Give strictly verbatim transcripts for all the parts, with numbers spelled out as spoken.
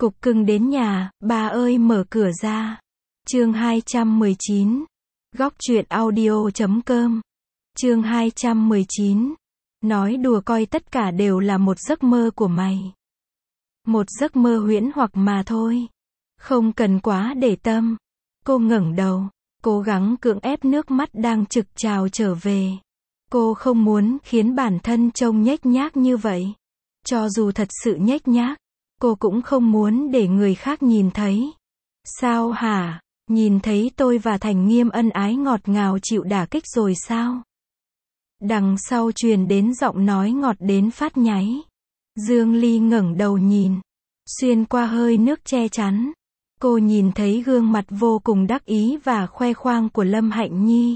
Cục cưng đến nhà, bà ơi mở cửa ra. Chương hai trăm mười chín. Góc truyện audio chấm com. Chương hai trăm mười chín. Nói đùa coi tất cả đều là một giấc mơ của mày. Một giấc mơ huyễn hoặc mà thôi. Không cần quá để tâm. Cô ngẩng đầu, cố gắng cưỡng ép nước mắt đang trực trào trở về. Cô không muốn khiến bản thân trông nhếch nhác như vậy. Cho dù thật sự nhếch nhác, cô cũng không muốn để người khác nhìn thấy. Sao hả? Nhìn thấy tôi và Thành Nghiêm ân ái ngọt ngào chịu đả kích rồi sao? Đằng sau truyền đến giọng nói ngọt đến phát nháy. Dương Ly ngẩng đầu nhìn. Xuyên qua hơi nước che chắn, cô nhìn thấy gương mặt vô cùng đắc ý và khoe khoang của Lâm Hạnh Nhi.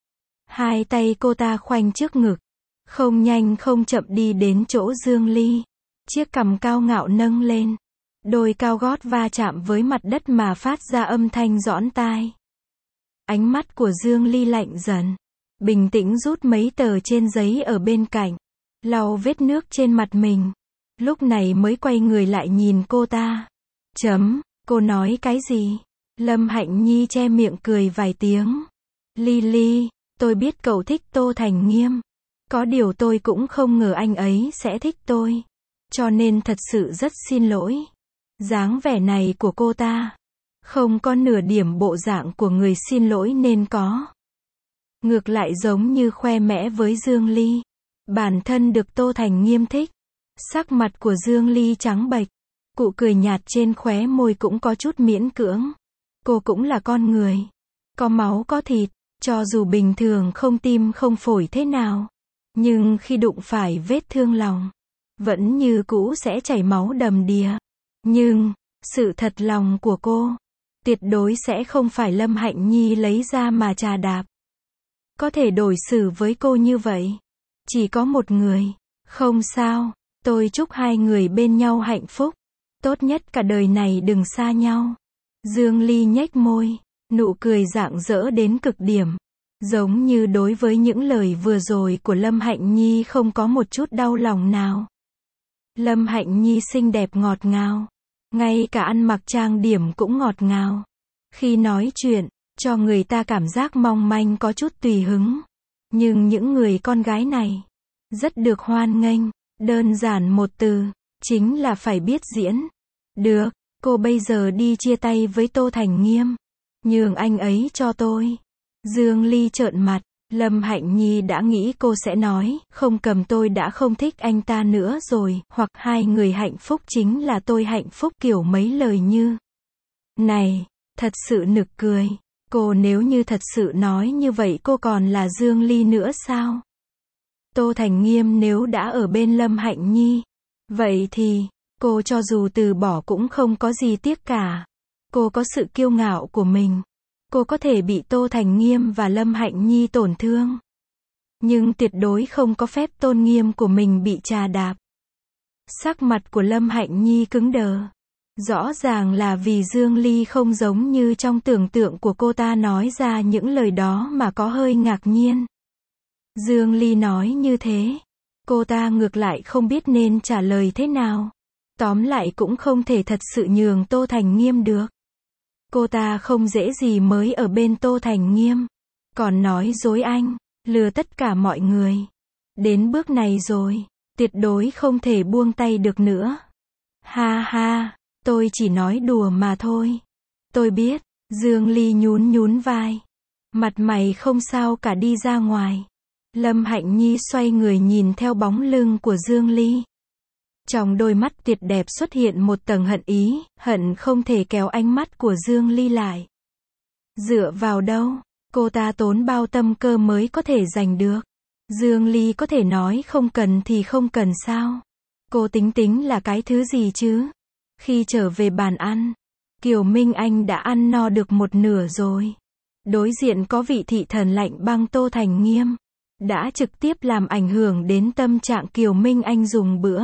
Hai tay cô ta khoanh trước ngực, không nhanh không chậm đi đến chỗ Dương Ly. Chiếc cằm cao ngạo nâng lên, đôi cao gót va chạm với mặt đất mà phát ra âm thanh giõn tai. Ánh mắt của Dương Ly lạnh dần, bình tĩnh rút mấy tờ trên giấy ở bên cạnh, lau vết nước trên mặt mình. Lúc này mới quay người lại nhìn cô ta. Chấm, cô nói cái gì? Lâm Hạnh Nhi che miệng cười vài tiếng. Ly Ly, tôi biết cậu thích Tô Thành Nghiêm. Có điều tôi cũng không ngờ anh ấy sẽ thích tôi. Cho nên thật sự rất xin lỗi. Dáng vẻ này của cô ta không có nửa điểm bộ dạng của người xin lỗi nên có. Ngược lại giống như khoe mẽ với Dương Ly. Bản thân được Tô Thành Nghiêm thích. Sắc mặt của Dương Ly trắng bệch. Cụ cười nhạt trên khóe môi cũng có chút miễn cưỡng. Cô cũng là con người. Có máu có thịt. Cho dù bình thường không tim không phổi thế nào. Nhưng khi đụng phải vết thương lòng, vẫn như cũ sẽ chảy máu đầm đìa. Nhưng, sự thật lòng của cô, tuyệt đối sẽ không phải Lâm Hạnh Nhi lấy ra mà trà đạp. Có thể đối xử với cô như vậy. Chỉ có một người. Không sao, tôi chúc hai người bên nhau hạnh phúc. Tốt nhất cả đời này đừng xa nhau. Dương Ly nhếch môi, nụ cười rạng rỡ đến cực điểm. Giống như đối với những lời vừa rồi của Lâm Hạnh Nhi không có một chút đau lòng nào. Lâm Hạnh Nhi xinh đẹp ngọt ngào. Ngay cả ăn mặc trang điểm cũng ngọt ngào. Khi nói chuyện, cho người ta cảm giác mong manh có chút tùy hứng. Nhưng những người con gái này, rất được hoan nghênh. Đơn giản một từ, chính là phải biết diễn. Được, cô bây giờ đi chia tay với Tô Thành Nghiêm. Nhường anh ấy cho tôi. Dương Ly trợn mặt. Lâm Hạnh Nhi đã nghĩ cô sẽ nói, không cầm tôi đã không thích anh ta nữa rồi, hoặc hai người hạnh phúc chính là tôi hạnh phúc kiểu mấy lời như này, thật sự nực cười. Cô nếu như thật sự nói như vậy cô còn là Dương Ly nữa sao? Tô Thành Nghiêm nếu đã ở bên Lâm Hạnh Nhi, vậy thì, cô cho dù từ bỏ cũng không có gì tiếc cả. Cô có sự kiêu ngạo của mình. Cô có thể bị Tô Thành Nghiêm và Lâm Hạnh Nhi tổn thương. Nhưng tuyệt đối không có phép tôn nghiêm của mình bị trà đạp. Sắc mặt của Lâm Hạnh Nhi cứng đờ. Rõ ràng là vì Dương Ly không giống như trong tưởng tượng của cô ta nói ra những lời đó mà có hơi ngạc nhiên. Dương Ly nói như thế. Cô ta ngược lại không biết nên trả lời thế nào. Tóm lại cũng không thể thật sự nhường Tô Thành Nghiêm được. Cô ta không dễ gì mới ở bên Tô Thành Nghiêm. Còn nói dối anh, lừa tất cả mọi người. Đến bước này rồi, tuyệt đối không thể buông tay được nữa. Ha ha, tôi chỉ nói đùa mà thôi. Tôi biết, Dương Ly nhún nhún vai. Mặt mày không sao cả đi ra ngoài. Lâm Hạnh Nhi xoay người nhìn theo bóng lưng của Dương Ly. Trong đôi mắt tuyệt đẹp xuất hiện một tầng hận ý, hận không thể kéo ánh mắt của Dương Ly lại. Dựa vào đâu? Cô ta tốn bao tâm cơ mới có thể giành được. Dương Ly có thể nói không cần thì không cần sao? Cô tính tính là cái thứ gì chứ? Khi trở về bàn ăn, Kiều Minh Anh đã ăn no được một nửa rồi. Đối diện có vị thị thần lạnh băng Tô Thành Nghiêm. Đã trực tiếp làm ảnh hưởng đến tâm trạng Kiều Minh Anh dùng bữa.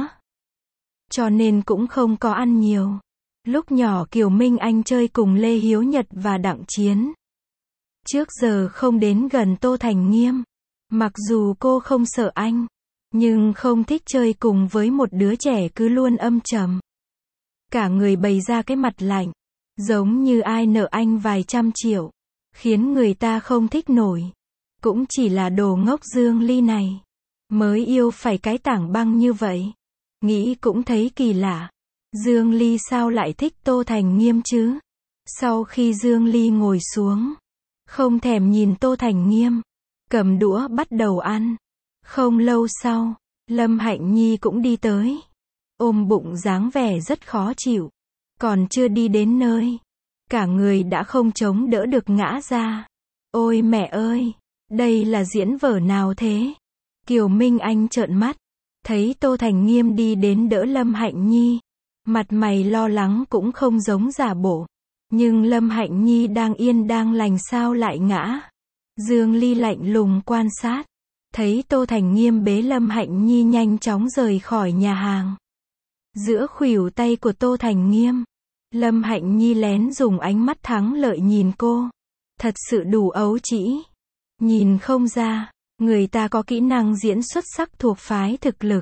Cho nên cũng không có ăn nhiều. Lúc nhỏ Kiều Minh Anh chơi cùng Lê Hiếu Nhật và Đặng Chiến. Trước giờ không đến gần Tô Thành Nghiêm. Mặc dù cô không sợ anh, nhưng không thích chơi cùng với một đứa trẻ cứ luôn âm trầm. Cả người bày ra cái mặt lạnh, giống như ai nợ anh vài trăm triệu, khiến người ta không thích nổi. Cũng chỉ là đồ ngốc Dương Ly này, mới yêu phải cái tảng băng như vậy. Nghĩ cũng thấy kỳ lạ. Dương Ly sao lại thích Tô Thành Nghiêm chứ? Sau khi Dương Ly ngồi xuống, không thèm nhìn Tô Thành Nghiêm, cầm đũa bắt đầu ăn. Không lâu sau, Lâm Hạnh Nhi cũng đi tới, ôm bụng dáng vẻ rất khó chịu. Còn chưa đi đến nơi, cả người đã không chống đỡ được ngã ra. Ôi mẹ ơi, đây là diễn vở nào thế? Kiều Minh Anh trợn mắt, thấy Tô Thành Nghiêm đi đến đỡ Lâm Hạnh Nhi. Mặt mày lo lắng cũng không giống giả bộ. Nhưng Lâm Hạnh Nhi đang yên đang lành sao lại ngã? Dương Ly lạnh lùng quan sát, thấy Tô Thành Nghiêm bế Lâm Hạnh Nhi nhanh chóng rời khỏi nhà hàng. Giữa khuỷu tay của Tô Thành Nghiêm, Lâm Hạnh Nhi lén dùng ánh mắt thắng lợi nhìn cô. Thật sự đủ ấu trĩ. Nhìn không ra, người ta có kỹ năng diễn xuất sắc thuộc phái thực lực.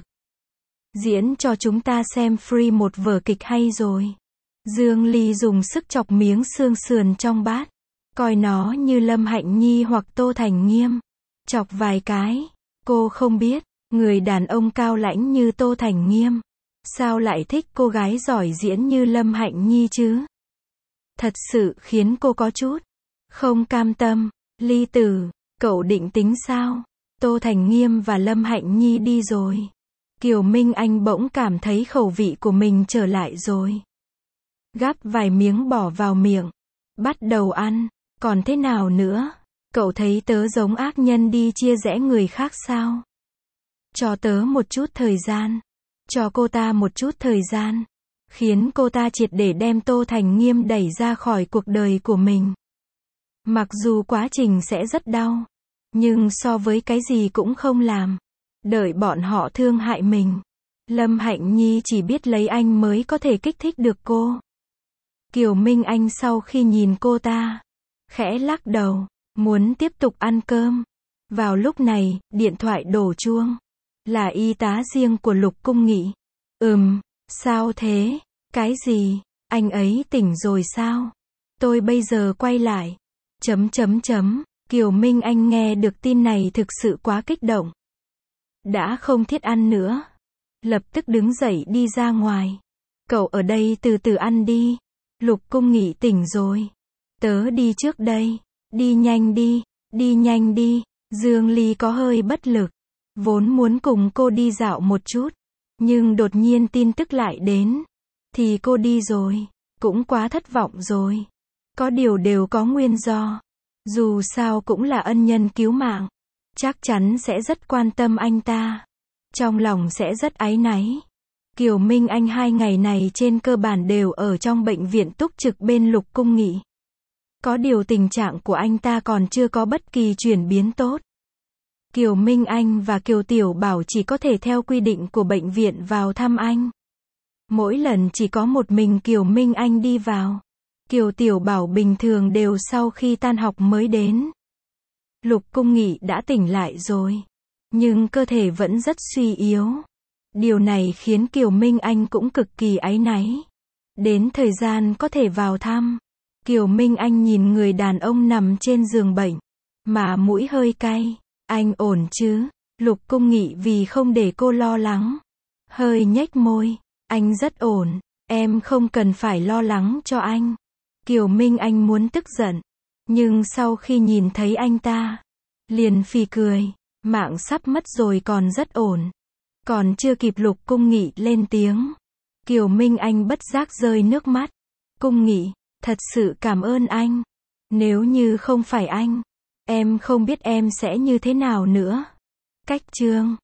Diễn cho chúng ta xem free một vở kịch hay rồi. Dương Ly dùng sức chọc miếng xương sườn trong bát, coi nó như Lâm Hạnh Nhi hoặc Tô Thành Nghiêm. Chọc vài cái, cô không biết, người đàn ông cao lãnh như Tô Thành Nghiêm, sao lại thích cô gái giỏi diễn như Lâm Hạnh Nhi chứ? Thật sự khiến cô có chút không cam tâm. Ly tử, cậu định tính sao? Tô Thành Nghiêm và Lâm Hạnh Nhi đi rồi. Kiều Minh Anh bỗng cảm thấy khẩu vị của mình trở lại rồi. Gắp vài miếng bỏ vào miệng, bắt đầu ăn. Còn thế nào nữa? Cậu thấy tớ giống ác nhân đi chia rẽ người khác sao? Cho tớ một chút thời gian. Cho cô ta một chút thời gian. Khiến cô ta triệt để đem Tô Thành Nghiêm đẩy ra khỏi cuộc đời của mình. Mặc dù quá trình sẽ rất đau, nhưng so với cái gì cũng không làm, đợi bọn họ thương hại mình, Lâm Hạnh Nhi chỉ biết lấy anh mới có thể kích thích được cô. Kiều Minh Anh sau khi nhìn cô ta, khẽ lắc đầu, muốn tiếp tục ăn cơm. Vào lúc này, điện thoại đổ chuông. Là y tá riêng của Lục Cung Nghị. Ừm, sao thế? Cái gì? Anh ấy tỉnh rồi sao? Tôi bây giờ quay lại. Chấm chấm chấm. Kiều Minh Anh nghe được tin này thực sự quá kích động. Đã không thiết ăn nữa. Lập tức đứng dậy đi ra ngoài. Cậu ở đây từ từ ăn đi. Lục Cung Nghị tỉnh rồi. Tớ đi trước đây. Đi nhanh đi, đi nhanh đi. Dương Ly có hơi bất lực. Vốn muốn cùng cô đi dạo một chút. Nhưng đột nhiên tin tức lại đến. Thì cô đi rồi. Cũng quá thất vọng rồi. Có điều đều có nguyên do. Dù sao cũng là ân nhân cứu mạng. Chắc chắn sẽ rất quan tâm anh ta. Trong lòng sẽ rất áy náy. Kiều Minh Anh hai ngày này trên cơ bản đều ở trong bệnh viện túc trực bên Lục Cung Nghị. Có điều tình trạng của anh ta còn chưa có bất kỳ chuyển biến tốt. Kiều Minh Anh và Kiều Tiểu Bảo chỉ có thể theo quy định của bệnh viện vào thăm anh. Mỗi lần chỉ có một mình Kiều Minh Anh đi vào. Kiều Tiểu Bảo bình thường đều sau khi tan học mới đến. Lục Cung Nghị đã tỉnh lại rồi. Nhưng cơ thể vẫn rất suy yếu. Điều này khiến Kiều Minh Anh cũng cực kỳ áy náy. Đến thời gian có thể vào thăm, Kiều Minh Anh nhìn người đàn ông nằm trên giường bệnh, mà mũi hơi cay. Anh ổn chứ? Lục Cung Nghị vì không để cô lo lắng, hơi nhếch môi. Anh rất ổn, em không cần phải lo lắng cho anh. Kiều Minh Anh muốn tức giận, nhưng sau khi nhìn thấy anh ta, liền phì cười. Mạng sắp mất rồi còn rất ổn. Còn chưa kịp Lục Cung Nghị lên tiếng, Kiều Minh Anh bất giác rơi nước mắt. Cung Nghị, thật sự cảm ơn anh. Nếu như không phải anh, em không biết em sẽ như thế nào nữa. Cách chương